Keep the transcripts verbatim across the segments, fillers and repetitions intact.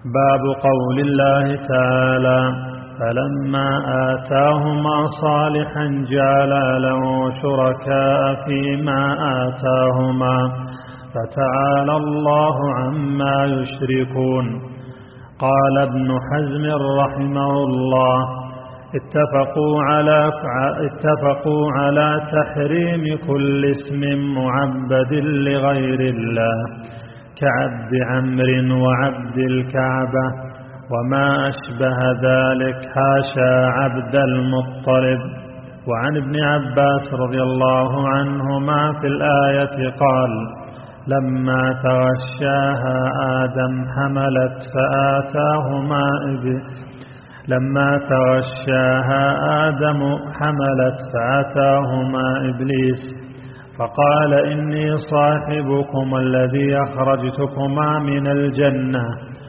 باب قول الله تعالى: فلما آتاهما صالحا جعلا له شركاء فيما آتاهما فتعالى الله عما يشركون. قال ابن حزم رحمه الله: اتفقوا على اتفقوا على تحريم كل اسم معبد لغير الله كعبد عمرو وعبد الكعبة وما أشبه ذلك، حاشا عبد المطلب. وعن ابن عباس رضي الله عنهما في الآية قال: لما تغشاها آدم حملت فآتاهما إبليس لما تغشاها آدم حملت فآتاهما إبليس فقال: إني صاحبكم الذي أخرجتكما من الجنة،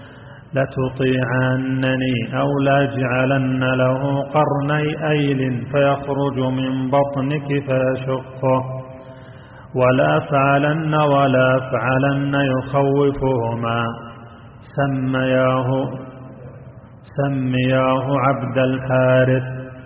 لتطيعنني أو لاجعلن له قرني أيل فيخرج من بطنك فيشقه، ولا فعلن ولا فعلن يخوفهما. سمياه سمياه عبد الحارث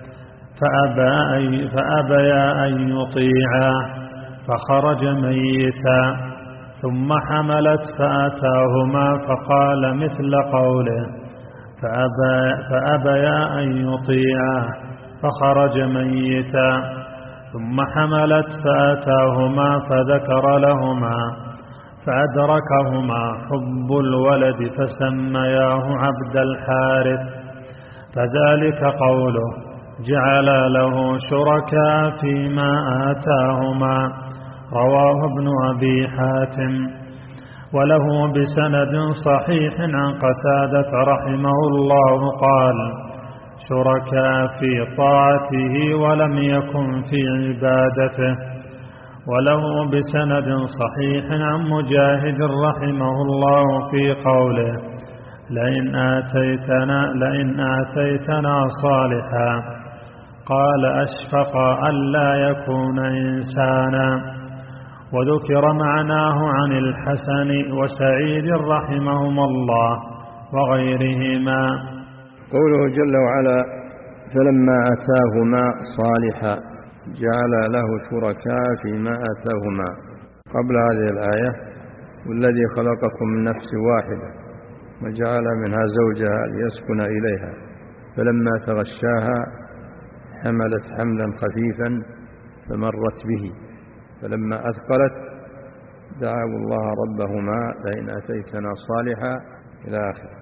فأبى فأبيا أن يطيعا فخرج ميتا، ثم حملت فأتاهما فقال مثل قوله فأبى فأبيا أن يطيعا فخرج ميتا، ثم حملت فأتاهما فذكر لهما فأدركهما حب الولد فسمياه عبد الحارث، فذلك قوله جعل له شركاء فيما آتاهما. رواه ابن أبي حاتم وله بسند صحيح عن قتادة رحمه الله قال: شركاء في طاعته ولم يكن في عبادته. وله بسند صحيح عن مجاهد رحمه الله في قوله: لئن آتيتنا, لئن آتيتنا صالحا، قال: أشفق ألا يكون إنسانا. وذكر معناه عن الحسن وسعيد رحمهما الله وغيرهما. قوله جل وعلا: فلما آتاهما صالحا جعل له شركاء فيما آتاهما. قبل هذه الآية: والذي خلقكم من نفس واحدة وجعل منها زوجها ليسكن إليها فلما تغشاها حملت حملا خفيفا فمرت به فلما أثقلت دعوا الله ربهما لئن أتيتنا صالحا إلى آخره.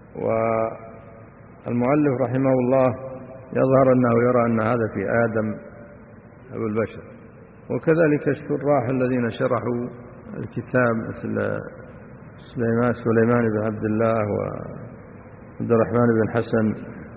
والمؤلف رحمه الله يظهر أنه يرى أن هذا في آدم أبو البشر، وكذلك الشراح الذين شرحوا الكتاب مثل سليمان سليمان بن عبد الله وعبد الرحمن بن حسن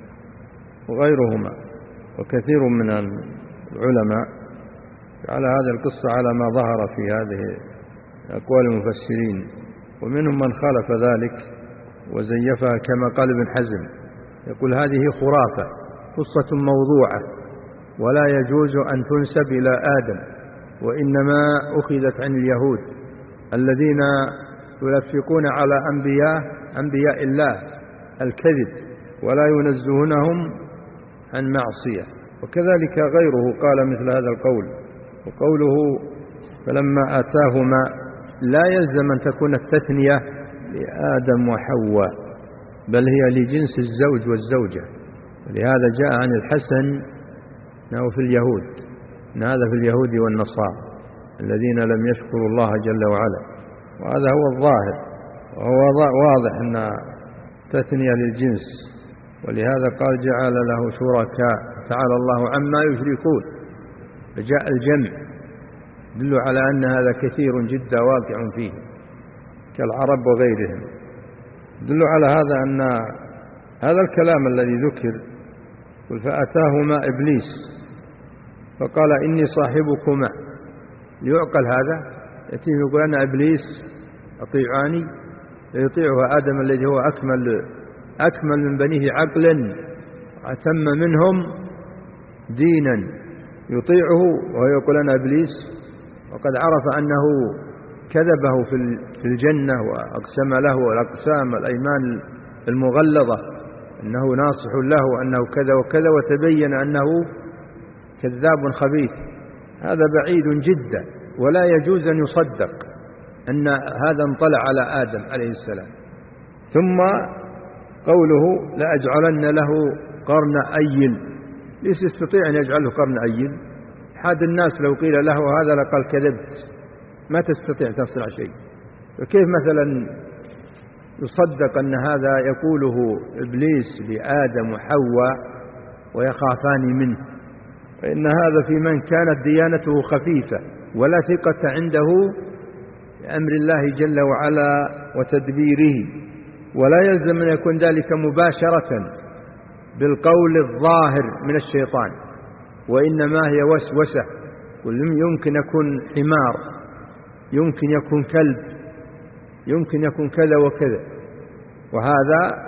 وغيرهما وكثير من العلماء على هذه القصة على ما ظهر في هذه أقوال المفسرين، ومنهم من خالف ذلك وزيفها كما قال ابن حزم، يقول هذه خرافة قصة موضوعة ولا يجوز أن تنسب إلى آدم، وإنما أخذت عن اليهود الذين يلفقون على أنبياء أنبياء الله الكذب ولا ينزهونهم عن معصية. وكذلك غيره قال مثل هذا القول. وقوله فلما آتاهما لا يلزم أن تكون التثنية لآدم وحواء، بل هي لجنس الزوج والزوجة، ولهذا جاء عن الحسن أنه في اليهود، أن هذا في اليهود والنصارى الذين لم يشكروا الله جل وعلا، وهذا هو الظاهر، وهو واضح أن تثنية للجنس، ولهذا قال جعل له شركاء تعالى الله عما يشركون، فجاء الجمع يدل على أن هذا كثير جدا واقع فيه كالعرب وغيرهم. يدل على هذا أن هذا الكلام الذي ذكر فأتاهما إبليس فقال إني صاحبكما، ليعقل هذا يأتيه يقول أنا إبليس أطيعاني، يطيعه آدم الذي هو أكمل أكمل من بنيه عقلا وأتم منهم دينا، يطيعه وهو يقول أنا إبليس، وقد عرف أنه كذبه في الجنة وأقسم له الأقسام الأيمان المغلظة أنه ناصح له وأنه كذا وكذا، وتبين أنه كذاب خبيث، هذا بعيد جدا، ولا يجوز أن يصدق أن هذا انطلع على آدم عليه السلام. ثم قوله لأجعلن له قرن أيل، ليس يستطيع أن يجعله قرن أيل؟ أحد الناس لو قيل له هذا لقال كذبت، ما تستطيع تصنع شيء. فكيف مثلا يصدق أن هذا يقوله إبليس لآدم وحواء ويخافان منه؟ فإن هذا في من كانت ديانته خفيفة ولا ثقة عنده بأمر الله جل وعلا وتدبيره، ولا يلزم أن يكون ذلك مباشرة بالقول الظاهر من الشيطان، وإنما هي وسوسة. يمكن يكون حمار، يمكن يكون كلب، يمكن يكون كذا وكذا، وهذا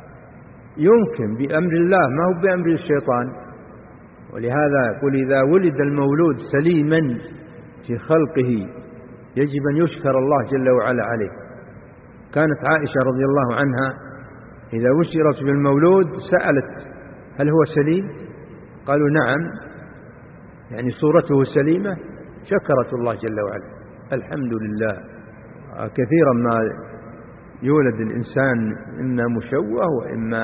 يمكن بأمر الله ما هو بأمر الشيطان. ولهذا يقول إذا ولد المولود سليما في خلقه يجب أن يشكر الله جل وعلا عليه. كانت عائشة رضي الله عنها إذا بشرت بالمولود سألت هل هو سليم؟ قالوا نعم، يعني صورته سليمة، شكرت الله جل وعلا الحمد لله. كثيرا ما يولد الإنسان إما مشوه وإما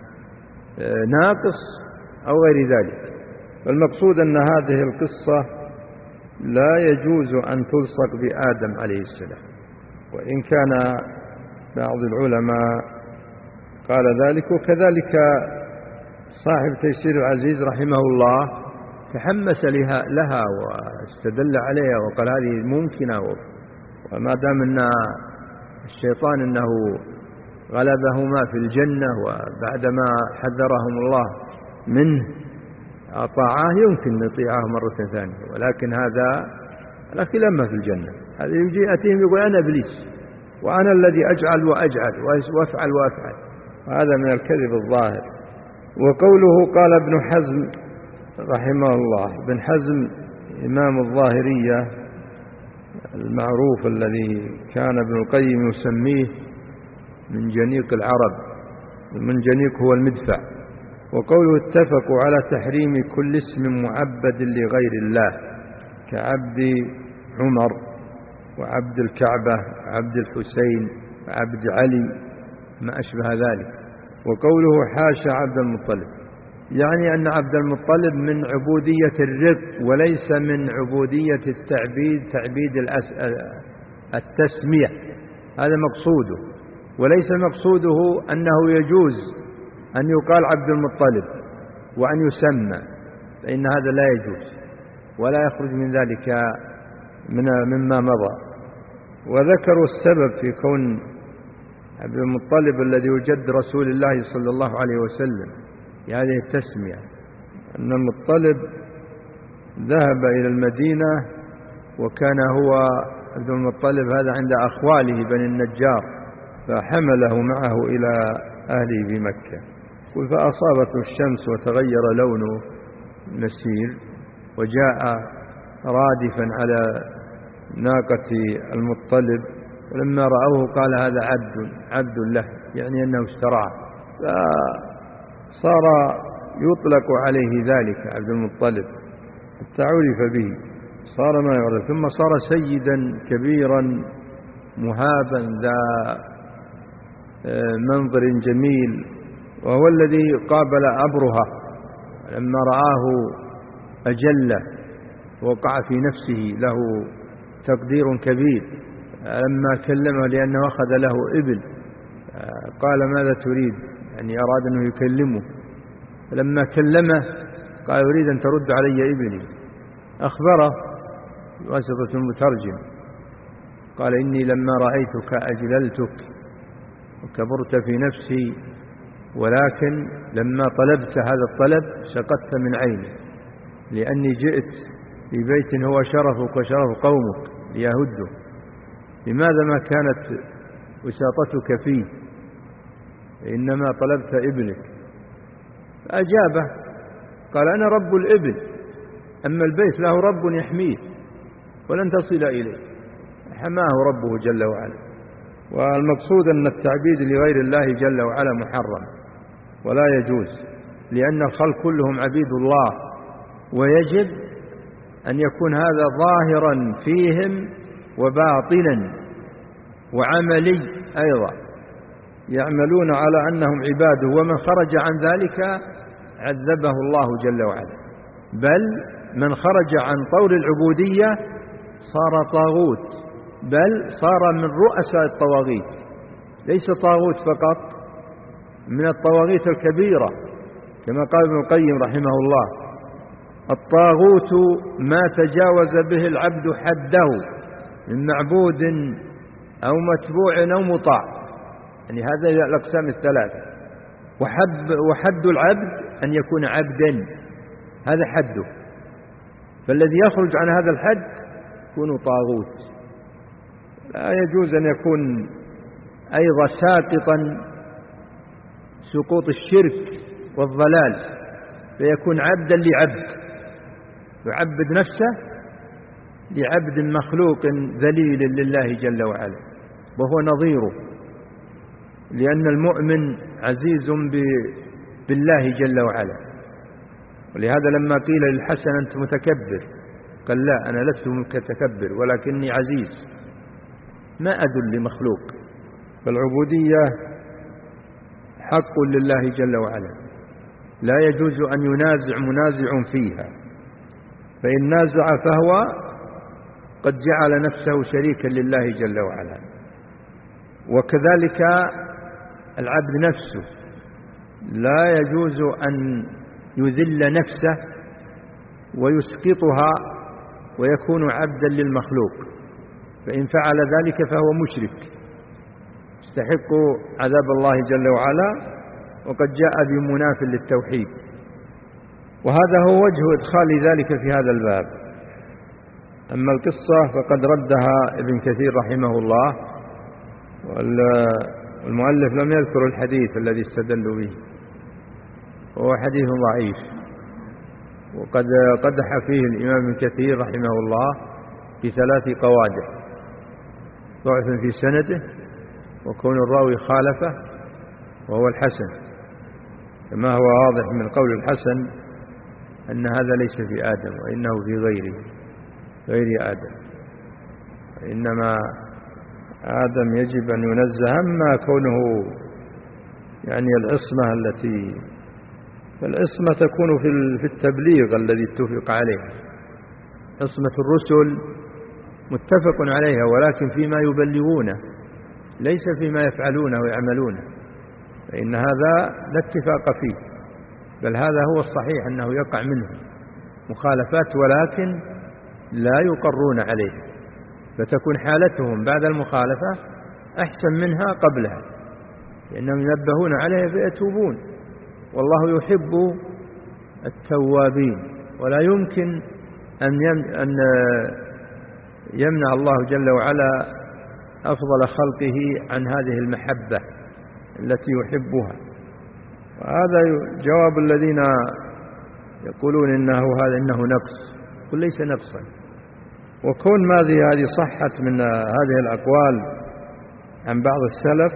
ناقص أو غير ذلك. فالمقصود أن هذه القصة لا يجوز أن تلصق بآدم عليه السلام، وإن كان بعض العلماء قال ذلك. وكذلك صاحب تيسير العزيز رحمه الله تحمس لها, لها واستدل عليها وقال هذه ممكنة، وما دام أن الشيطان أنه غلبهما في الجنة وبعدما حذرهم الله منه أطاعه يمكن نطيعه مرة ثانية، ولكن هذا لكن لما في الجنة هذا يجي أتيهم يقول أنا إبليس وأنا الذي أجعل وأجعل وأفعل وأفعل، وهذا من الكذب الظاهر. وقوله قال ابن حزم رحمه الله، ابن حزم إمام الظاهرية المعروف الذي كان ابن القيم يسميه من جنيق العرب، من جنيق هو المدفع. وقوله اتفقوا على تحريم كل اسم معبد لغير الله كعبد عمر وعبد الكعبة وعبد الحسين وعبد علي ما أشبه ذلك. وقوله حاشا عبد المطلب، يعني أن عبد المطلب من عبودية الرق وليس من عبودية التعبيد، تعبيد التسمية، هذا مقصوده. وليس مقصوده أنه يجوز أن يقال عبد المطلب وأن يسمى، فإن هذا لا يجوز ولا يخرج من ذلك من مما مضى. وذكروا السبب في كون عبد المطلب الذي وجد رسول الله صلى الله عليه وسلم هذه التسمية، أن المطلب ذهب إلى المدينة وكان هو عبد المطلب هذا عند أخواله بني النجار، فحمله معه إلى أهله بمكة، فأصابته الشمس وتغير لونه مسير، وجاء رادفا على ناقة المطلب، ولما رأوه قال هذا عبد عبد له، يعني أنه اشتراه، فصار يطلق عليه ذلك عبد المطلب حتى عرف به، صار ما يعرف. ثم صار سيدا كبيرا مهابا ذا منظر جميل، وهو الذي قابل أبرهة لما رآه أجله وقع في نفسه له تقدير كبير، لما كلمه لأنه أخذ له إبل قال ماذا تريد، يعني أراد أنه يكلمه، لما كلمه قال أريد أن ترد علي إبلي، أخبره بواسطة المترجم قال إني لما رأيتك أجللتك وكبرت في نفسي، ولكن لما طلبت هذا الطلب سقطت من عيني، لأني جئت في بيت هو شرفك وشرف قومك ليهده، لماذا ما كانت وساطتك فيه، إنما طلبت ابنك. فأجابه قال أنا رب الإبل، أما البيت له رب يحميه ولن تصل إليه، حماه ربه جل وعلا. والمقصود أن التعبيد لغير الله جل وعلا محرم ولا يجوز، لأن الخلق كلهم عبيد الله، ويجب أن يكون هذا ظاهرا فيهم وباطنا وعملي أيضا، يعملون على أنهم عباده، ومن خرج عن ذلك عذبه الله جل وعلا. بل من خرج عن طور العبودية صار طاغوت، بل صار من رؤساء الطواغيت، ليس طاغوت فقط، من الطواغيت الكبيرة، كما قال ابن القيم رحمه الله: الطاغوت ما تجاوز به العبد حده من معبود أو متبوع أو مطاع، يعني هذا الأقسام الثلاثة. وحد, وحد العبد أن يكون عبدا، هذا حده، فالذي يخرج عن هذا الحد يكون طاغوت. لا يجوز أن يكون أيضا ساقطا سقوط الشرك والضلال، فيكون عبدا لعبد، يعبد نفسه لعبد مخلوق ذليل لله جل وعلا، وهو نظيره، لأن المؤمن عزيز بالله جل وعلا. ولهذا لما قيل للحسن أنت متكبر قال: لا، أنا لست متكبر ولكني عزيز، ما أذل لمخلوق. فالعبودية حق لله جل وعلا، لا يجوز أن ينازع منازع فيها، فإن نازع فهو قد جعل نفسه شريكا لله جل وعلا. وكذلك العبد نفسه لا يجوز أن يذل نفسه ويسقطها ويكون عبدا للمخلوق، فإن فعل ذلك فهو مشرك يستحق عذاب الله جل وعلا، وقد جاء بمناف للتوحيد. وهذا هو وجه إدخال ذلك في هذا الباب. أما القصة فقد ردها ابن كثير رحمه الله، والمؤلف لم يذكر الحديث الذي استدلوا به، وهو حديث ضعيف، وقد قدح فيه الإمام ابن كثير رحمه الله في ثلاث قوادح: ضعف في سنده، وكون الراوي خالفه، وهو الحسن، كما هو واضح من قول الحسن أن هذا ليس في آدم وإنه في غيره غير آدم، إنما آدم يجب أن ينزه. أما كونه يعني العصمة التي فالعصمة تكون في التبليغ الذي اتفق عليه، عصمة الرسل متفق عليها، ولكن فيما يبلغونه ليس فيما يفعلونه ويعملونه، فإن هذا لا اتفاق فيه، بل هذا هو الصحيح أنه يقع منه مخالفات، ولكن لا يقرون عليه، فتكون حالتهم بعد المخالفة أحسن منها قبلها، لأنهم ينبهون عليها فيتوبون، والله يحب التوابين. ولا يمكن أن يمنع الله جل وعلا أفضل خلقه عن هذه المحبة التي يحبها. وهذا جواب الذين يقولون إنه هذا إنه نقص، قل ليس نقصا. وكون ما هذه صحت من هذه الأقوال عن بعض السلف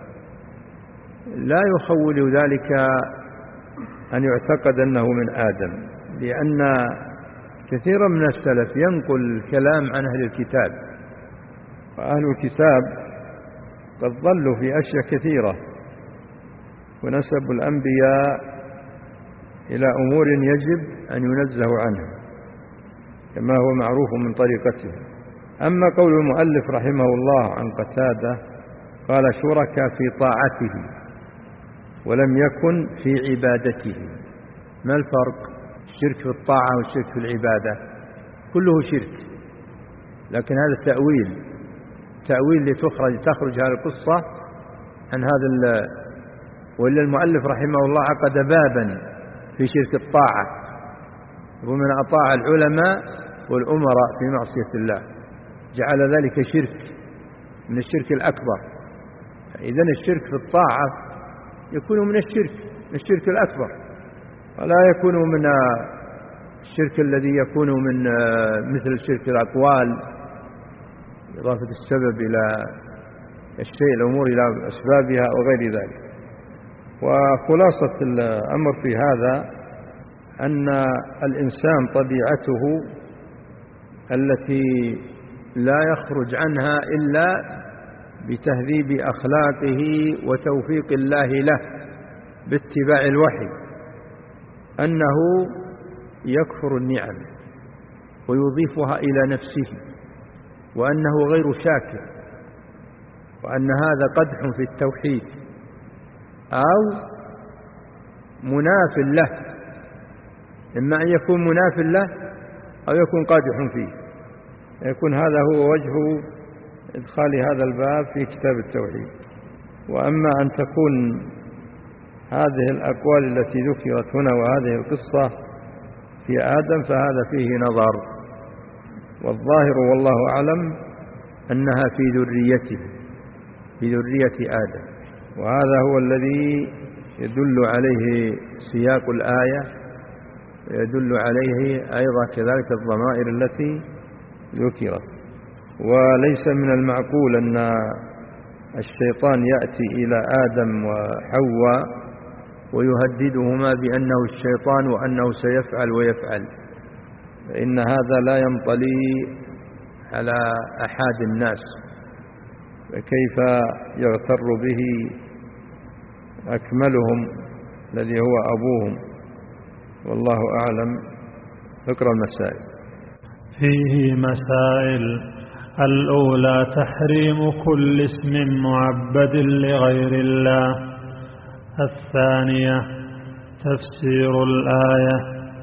لا يخول ذلك أن يعتقد أنه من آدم، لأن كثيرا من السلف ينقل الكلام عن أهل الكتاب، وأهل الكتاب قد ضلوا في أشياء كثيرة، ونسبوا الأنبياء إلى أمور يجب أن ينزهوا عنها كما هو معروف من طريقته. أما قول المؤلف رحمه الله عن قتادة قال: شركا في طاعته ولم يكن في عبادته. ما الفرق؟ الشرك في الطاعة والشرك في العبادة كله شرك، لكن هذا تأويل تأويل لتخرج تخرج هذه القصة عن هذا. وإلا المؤلف رحمه الله عقد بابا في شرك الطاعة، ومن أطاع العلماء والأمراء في معصية الله، جعل ذلك شرك من الشرك الأكبر. إذن الشرك في الطاعة يكون من الشرك من الشرك الأكبر، ولا يكون من الشرك الذي يكون من مثل الشرك الأقوال، إضافة السبب إلى الشيء الأمور إلى أسبابها وغير ذلك. وخلاصة الأمر في هذا أن الإنسان طبيعته التي لا يخرج عنها إلا بتهذيب أخلاقه وتوفيق الله له باتباع الوحي أنه يكفر النعم ويضيفها إلى نفسه، وأنه غير شاكر، وأن هذا قدح في التوحيد أو مناف له، إما أن يكون مناف له أو يكون قادح فيه. يكون هذا هو وجه إدخال هذا الباب في كتاب التوحيد. وأما أن تكون هذه الأقوال التي ذكرت هنا وهذه القصة في آدم فهذا فيه نظر، والظاهر والله أعلم أنها في ذريته، في ذرية آدم، وهذا هو الذي يدل عليه سياق الآية، يدل عليه أيضا كذلك الضمائر التي ذكرت. وليس من المعقول أن الشيطان يأتي إلى آدم وحواء ويهددهما بأنه الشيطان وأنه سيفعل ويفعل، فإن هذا لا ينطلي على أحد الناس، فكيف يغتر به أكملهم الذي هو أبوهم؟ والله أعلم. ذكر المسائل فيه مسائل: الأولى تحريم كل اسم معبد لغير الله. الثانية تفسير الآية.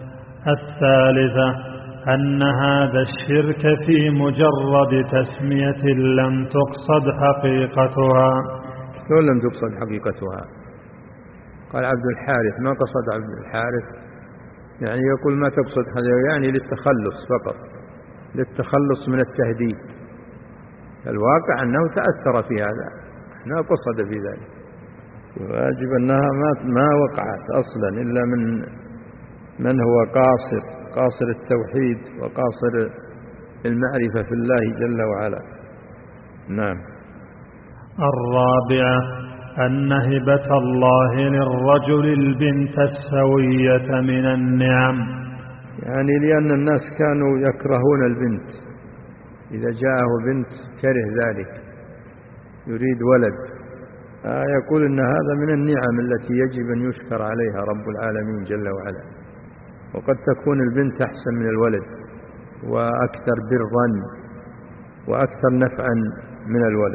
الثالثة أن هذا الشرك في مجرد تسمية لم تقصد حقيقتها. شلون لم تقصد حقيقتها؟ قال عبد الحارث، ما قصد عبد الحارث، يعني يقول ما تقصد هذا، يعني للتخلص فقط، للتخلص من التهديد. الواقع أنه تأثر في هذا، ما قصد في ذلك، واجب أنها ما ما وقعت أصلا إلا من من هو قاصر قاصر التوحيد وقاصر المعرفة في الله جل وعلا. نعم. الرابعة أن هبة الله للرجل البنت السوية من النعم، يعني لأن الناس كانوا يكرهون البنت، إذا جاءه بنت كره ذلك، يريد ولد. آه يقول إن هذا من النعم التي يجب أن يشكر عليها رب العالمين جل وعلا. وقد تكون البنت أحسن من الولد وأكثر برا وأكثر نفعا من الولد.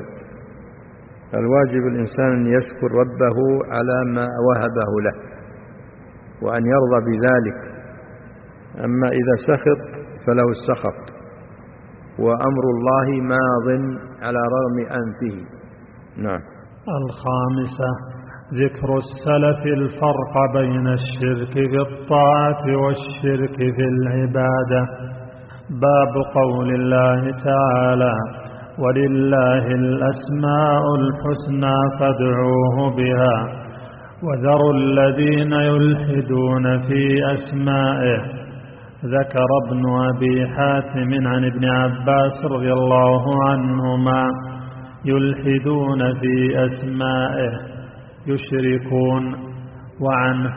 الواجب الإنسان أن يشكر ربه على ما وهبه له وأن يرضى بذلك. أما إذا سخط فله السخط، وأمر الله ماض على رغم أنفه. نعم. الخامسة ذكر السلف الفرق بين الشرك في الطاعة والشرك في العبادة. باب قول الله تعالى: ولله الأسماء الحسنى فادعوه بها وذروا الذين يلحدون في أسمائه. ذكر ابن أبي حاتم عن ابن عباس رضي الله عنهما: يلحدون في أسمائه يشركون. وعنه: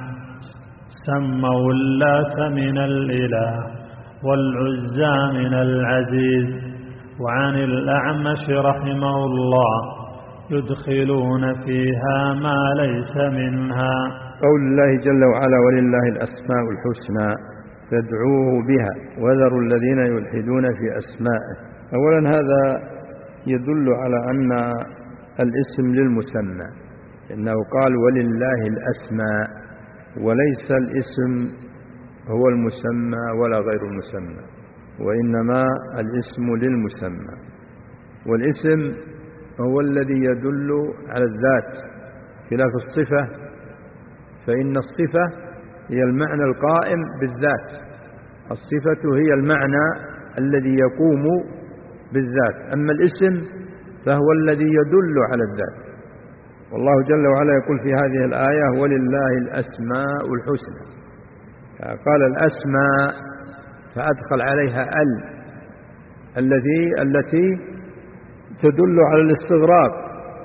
سموا اللات من الإله والعزى من العزيز. وعن الأعمش رحمه الله: يدخلون فيها ما ليس منها. قول الله جل وعلا: ولله الأسماء الحسنى فادعوه بها وذروا الذين يلحدون في أسمائه. أولا هذا يدل على أن الاسم للمسمى، إنه قال ولله الأسماء، وليس الاسم هو المسمى ولا غير المسمى، وإنما الاسم للمسمى. والاسم هو الذي يدل على الذات خلاف الصفة، فإن الصفة هي المعنى القائم بالذات، الصفة هي المعنى الذي يقوم بالذات، أما الاسم فهو الذي يدل على الذات. والله جل وعلا يقول في هذه الآية: ولله الأسماء الحسنى. قال الأسماء فأدخل عليها ال الذي التي تدل على الاستغراق،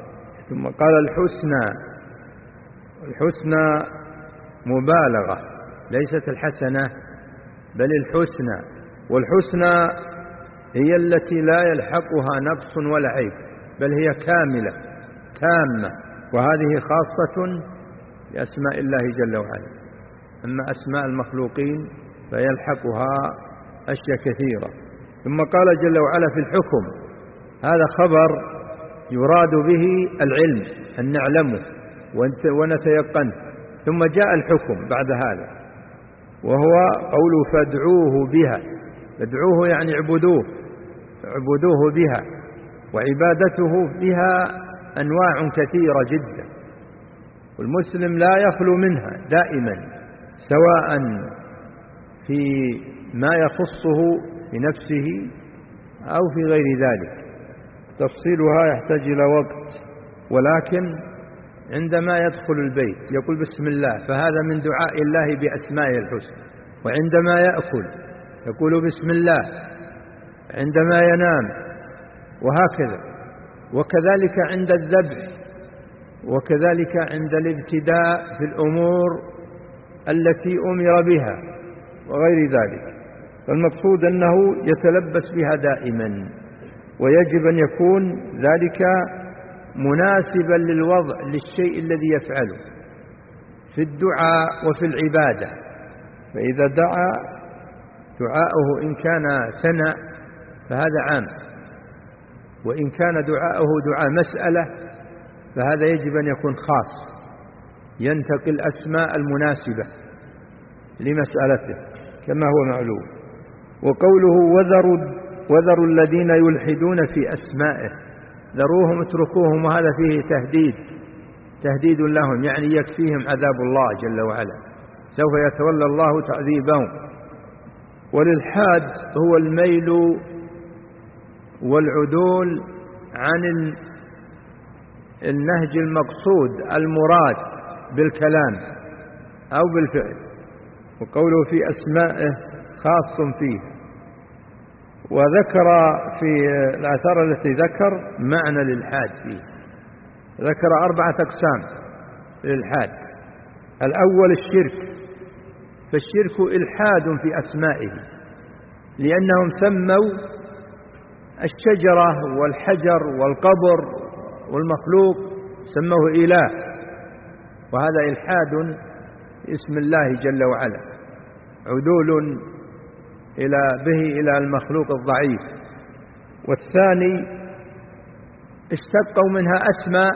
ثم قال الحسنى. الحسنى مبالغة، ليست الحسنة بل الحسنى، والحسنى هي التي لا يلحقها نقص ولا عيب، بل هي كاملة تامة، وهذه خاصة بأسماء الله جل وعلا. أما أسماء المخلوقين فيلحقها أشياء كثيرة. ثم قال جل وعلا في الحكم، هذا خبر يراد به العلم أن نعلمه ونتيقنه. ثم جاء الحكم بعد هذا، وهو قوله فادعوه بها. فادعوه يعني اعبدوه، اعبدوه بها، وعبادته بها أنواع كثيرة جدا، والمسلم لا يخلو منها دائما، سواء في ما يخصه في نفسه أو في غير ذلك. تفصيلها يحتاج إلى وقت، ولكن عندما يدخل البيت يقول بسم الله، فهذا من دعاء الله بأسمائه الحسنى. وعندما يأكل يقول بسم الله، عندما ينام، وهكذا. وكذلك عند الذبح، وكذلك عند الابتداء في الأمور التي أمر بها وغير ذلك. فالمقصود أنه يتلبس بها دائما، ويجب أن يكون ذلك مناسبا للوضع للشيء الذي يفعله في الدعاء وفي العبادة. فإذا دعا دعاؤه إن كان ثناء فهذا عام، وإن كان دعاؤه دعاء مسألة فهذا يجب أن يكون خاص، ينتقي الأسماء المناسبة لمسألته كما هو معلوم. وقوله وذروا وذروا الذين يلحدون في أسمائه، ذروهم اتركوهم، وهذا فيه تهديد تهديد لهم، يعني يكفيهم عذاب الله جل وعلا، سوف يتولى الله تعذيبهم. والإلحاد هو الميل والعدول عن النهج المقصود المراد بالكلام أو بالفعل. وقوله في أسمائه خاص فيه. وذكر في الآثار التي ذكر معنى الإلحاد فيه، ذكر أربعة أقسام للإلحاد. الأول الشرك، فالشرك إلحاد في أسمائه، لأنهم سموا الشجرة والحجر والقبر والمخلوق سموه إله، وهذا إلحاد اسم الله جل وعلا، عدول إلى به إلى المخلوق الضعيف. والثاني اشتقوا منها أسماء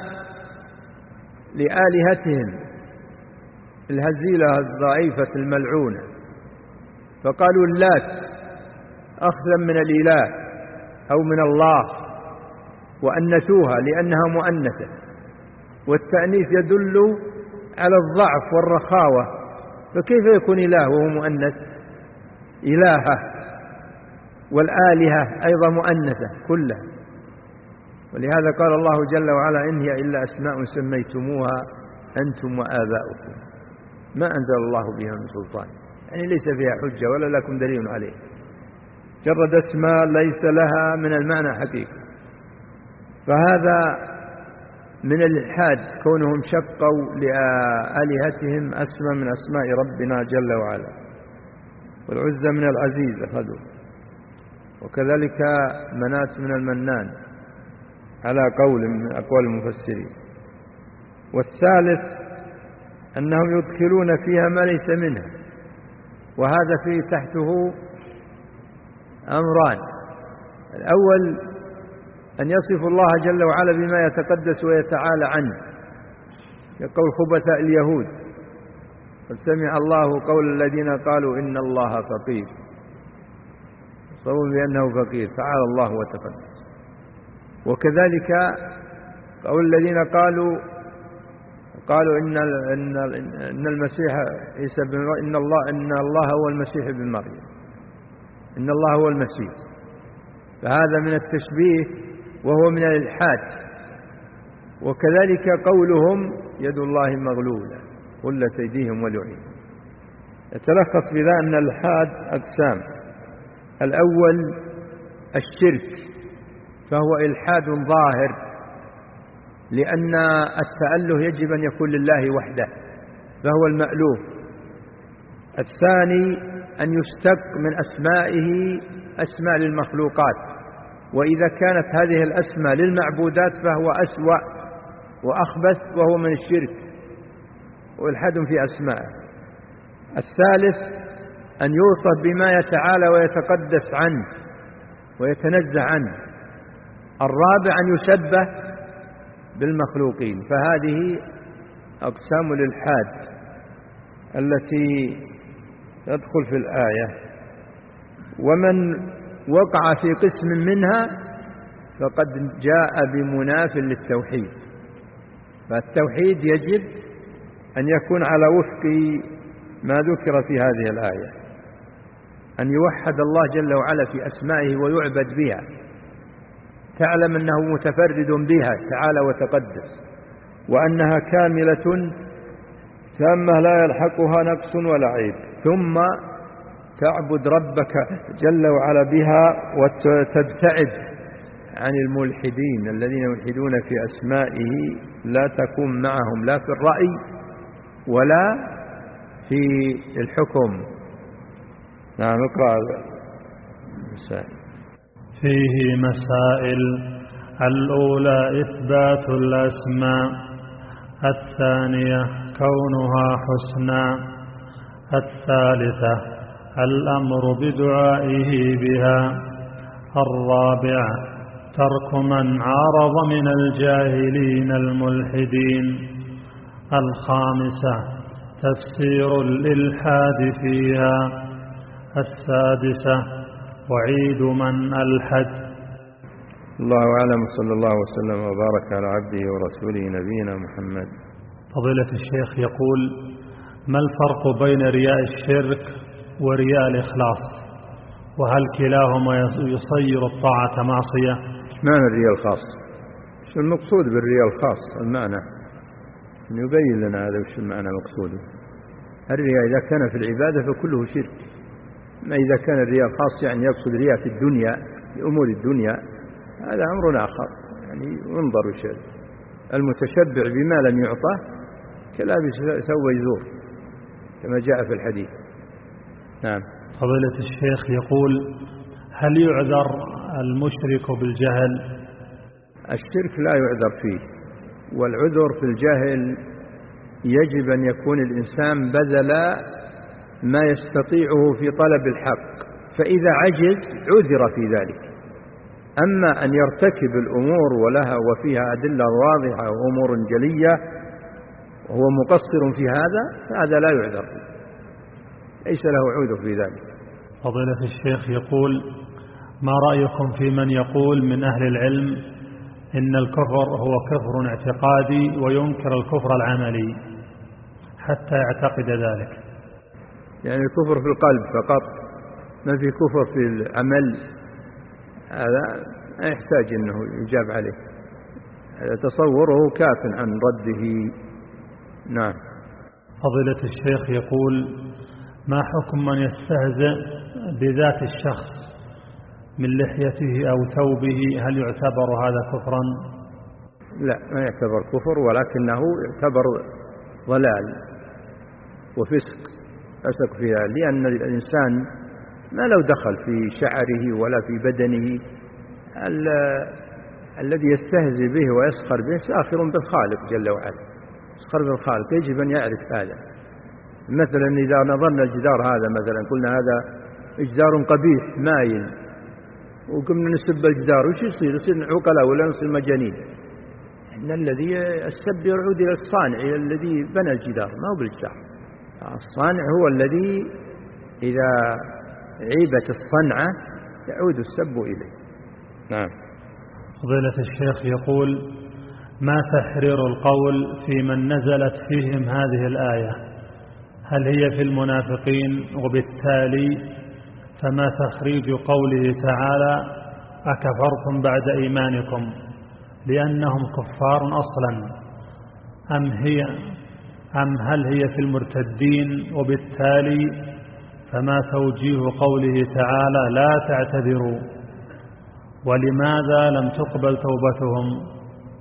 لآلهتهم الهزيلة الضعيفة الملعونة، فقالوا اللات أخذا من الإله أو من الله، وأنثوها لأنها مؤنثة، والتأنيث يدل على الضعف والرخاوة، فكيف يكون إله وهو مؤنث؟ إلهة، والآلهة أيضا مؤنثة كلها. ولهذا قال الله جل وعلا إن هي إلا أسماء سميتموها أنتم وآباؤكم ما أنزل الله بها من سلطان، يعني ليس فيها حجة ولا لكم دليل عليه، جرد اسماء ليس لها من المعنى حقيقة. فهذا من الإلحاد، كونهم شقوا لآلهتهم اسما من أسماء ربنا جل وعلا. والعزة من العزيز أخذوا، وكذلك منات من المنان على قول من أقوال المفسرين. والثالث أنهم يدخلون فيها ما ليس منها، وهذا فيه تحته أمران. الأول أن يصف الله جل وعلا بما يتقدس ويتعالى عنه، يقول خبثاء اليهود قد سمع الله قول الذين قالوا إن الله فقير، صوروا بأنه فقير، تعالى الله وتقدس. وكذلك قول الذين قالوا قالوا إن إن إن المسيح عيسى بن إن الله إن الله هو المسيح ابن مريم، إن الله هو المسيح، فهذا من التشبيه وهو من الإلحاد. وكذلك قولهم يد الله مغلولة غلت أيديهم ولعنوا. يتلخص بذا أن الإلحاد أقسام. الأول الشرك، فهو إلحاد ظاهر لأن التأله يجب أن يكون لله وحده فهو المألوف. الثاني أن يشتق من أسمائه أسماء للمخلوقات، وإذا كانت هذه الأسماء للمعبودات فهو أسوأ وأخبث وهو من الشرك والحد في أسمائه. الثالث أن يوصف بما يتعالى ويتقدس عنه ويتنزه عنه. الرابع أن يشبه بالمخلوقين. فهذه أقسام الإلحاد التي تدخل في الآية، ومن وقع في قسم منها فقد جاء بمناف للتوحيد. فالتوحيد يجب أن يكون على وفق ما ذكر في هذه الآية، أن يوحد الله جل وعلا في أسمائه ويعبد بها، تعلم أنه متفرد بها تعالى وتقدس، وأنها كاملة تامة لا يلحقها نقص ولا عيب، ثم تعبد ربك جل وعلا بها وتبتعد عن الملحدين الذين يلحدون في أسمائه، لا تكون معهم لا في الرأي ولا في الحكم. نعم اقرأ المسائل. فيه مسائل: الأولى إثبات الأسماء، الثانية كونها حسنى، الثالثة الأمر بدعائه بها، الرابع ترك من عارض من الجاهلين الملحدين، الخامسة تفسير الإلحاد فيها، السادسة وعيد من ألحد. الله أعلم، صلى الله وسلم وبارك على عبده ورسوله نبينا محمد. فضيلة الشيخ يقول: ما الفرق بين رياء الشرك ورياء الإخلاص؟ وهل كلاهما يصير الطاعة معصية؟ معنى الرياء الخاص؟ شو المقصود بالرياء الخاص؟ المعنى يبين لنا هذا وش المعنى مقصوده. الرياء إذا كان في العبادة فكله شرك، ما إذا كان الرياء الخاص يعني يقصد رياء في الدنيا في أمور الدنيا هذا أمر آخر، يعني ينظر وشيء. المتشبع بما لم يعطى كلابس ثوب يزور كما جاء في الحديث. نعم. فضيلة الشيخ يقول: هل يعذر المشرك بالجهل؟ الشرك لا يعذر فيه، والعذر في الجهل يجب أن يكون الإنسان بذل ما يستطيعه في طلب الحق، فإذا عجز عذر في ذلك. أما أن يرتكب الأمور ولها وفيها أدلة واضحة وأمور جلية وهو مقصر في هذا فهذا لا يعذر، ليس له عذر في ذلك. فضيلة الشيخ يقول: ما رأيكم في من يقول من أهل العلم إن الكفر هو كفر اعتقادي وينكر الكفر العملي حتى يعتقد ذلك؟ يعني الكفر في القلب فقط، ما في كفر في العمل، هذا لا يحتاج أنه يجاب عليه، هذا تصوره كاف عن رده. نعم. فضيلة الشيخ يقول: ما حكم من يستهزئ بذات الشخص من لحيته أو ثوبه؟ هل يعتبر هذا كفرا؟ لا، ما يعتبر كفر، ولكنه يعتبر ضلال وفسق فسق فيها، لأن الإنسان ما لو دخل في شعره ولا في بدنه، ال الذي يستهزئ به ويسخر به ساخر بالخالق جل وعلا، يسخر بالخالق، يجب أن يعرف هذا. مثلا إذا نظرنا الجدار هذا مثلا قلنا هذا جدار قبيح مايل وقمنا نسب الجدار، وش يصير؟ يصير عقلاء ولا نصير مجانين؟ إن الذي السب يعود إلى الصانع، إلى الذي بنى الجدار، ما هو بالجدار. الصانع هو الذي إذا عيبت الصنعة يعود السب إليه. نعم. فضيلة الشيخ يقول: ما تحرير القول في من نزلت فيهم هذه الآية؟ هل هي في المنافقين؟ وبالتالي فما تخريج قوله تعالى: أكفرتم بعد إيمانكم، لأنهم كفار أصلا، أم هي أم هل هي في المرتدين؟ وبالتالي فما توجيه قوله تعالى: لا تعتذروا؟ ولماذا لم تقبل توبتهم؟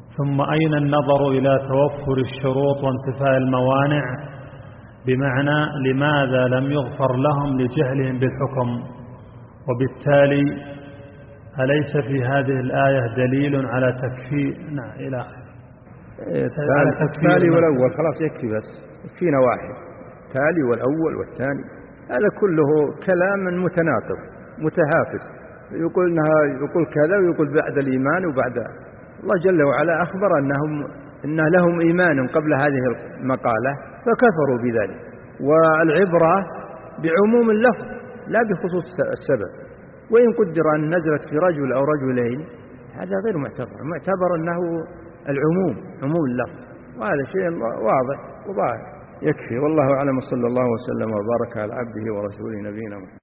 ثم أين النظر إلى توفر الشروط وانتفاء الموانع؟ بمعنى لماذا لم يغفر لهم لجهلهم بالحكم؟ وبالتالي أليس في هذه الآية دليل على تكفير؟ نعم إلى آخره. التالي والأول خلاص يكفي، بس يكفينا واحد. التالي والأول والثاني هذا كله كلام متناقض متهافت، يقول إنها يقول كذا ويقول بعد الإيمان وبعد. الله جل وعلا أخبر أنهم إن لهم إيمان قبل هذه المقالة فكفروا بذلك، والعبرة بعموم اللفظ لا بخصوص السبب. وإن قدر أن نزلت في رجل أو رجلين هذا غير معتبر، معتبر أنه العموم عموم اللفظ، وهذا شيء واضح وظاهر يكفي. والله أعلم، صلى الله وسلم وبارك على عبده ورسوله نبينا محمد.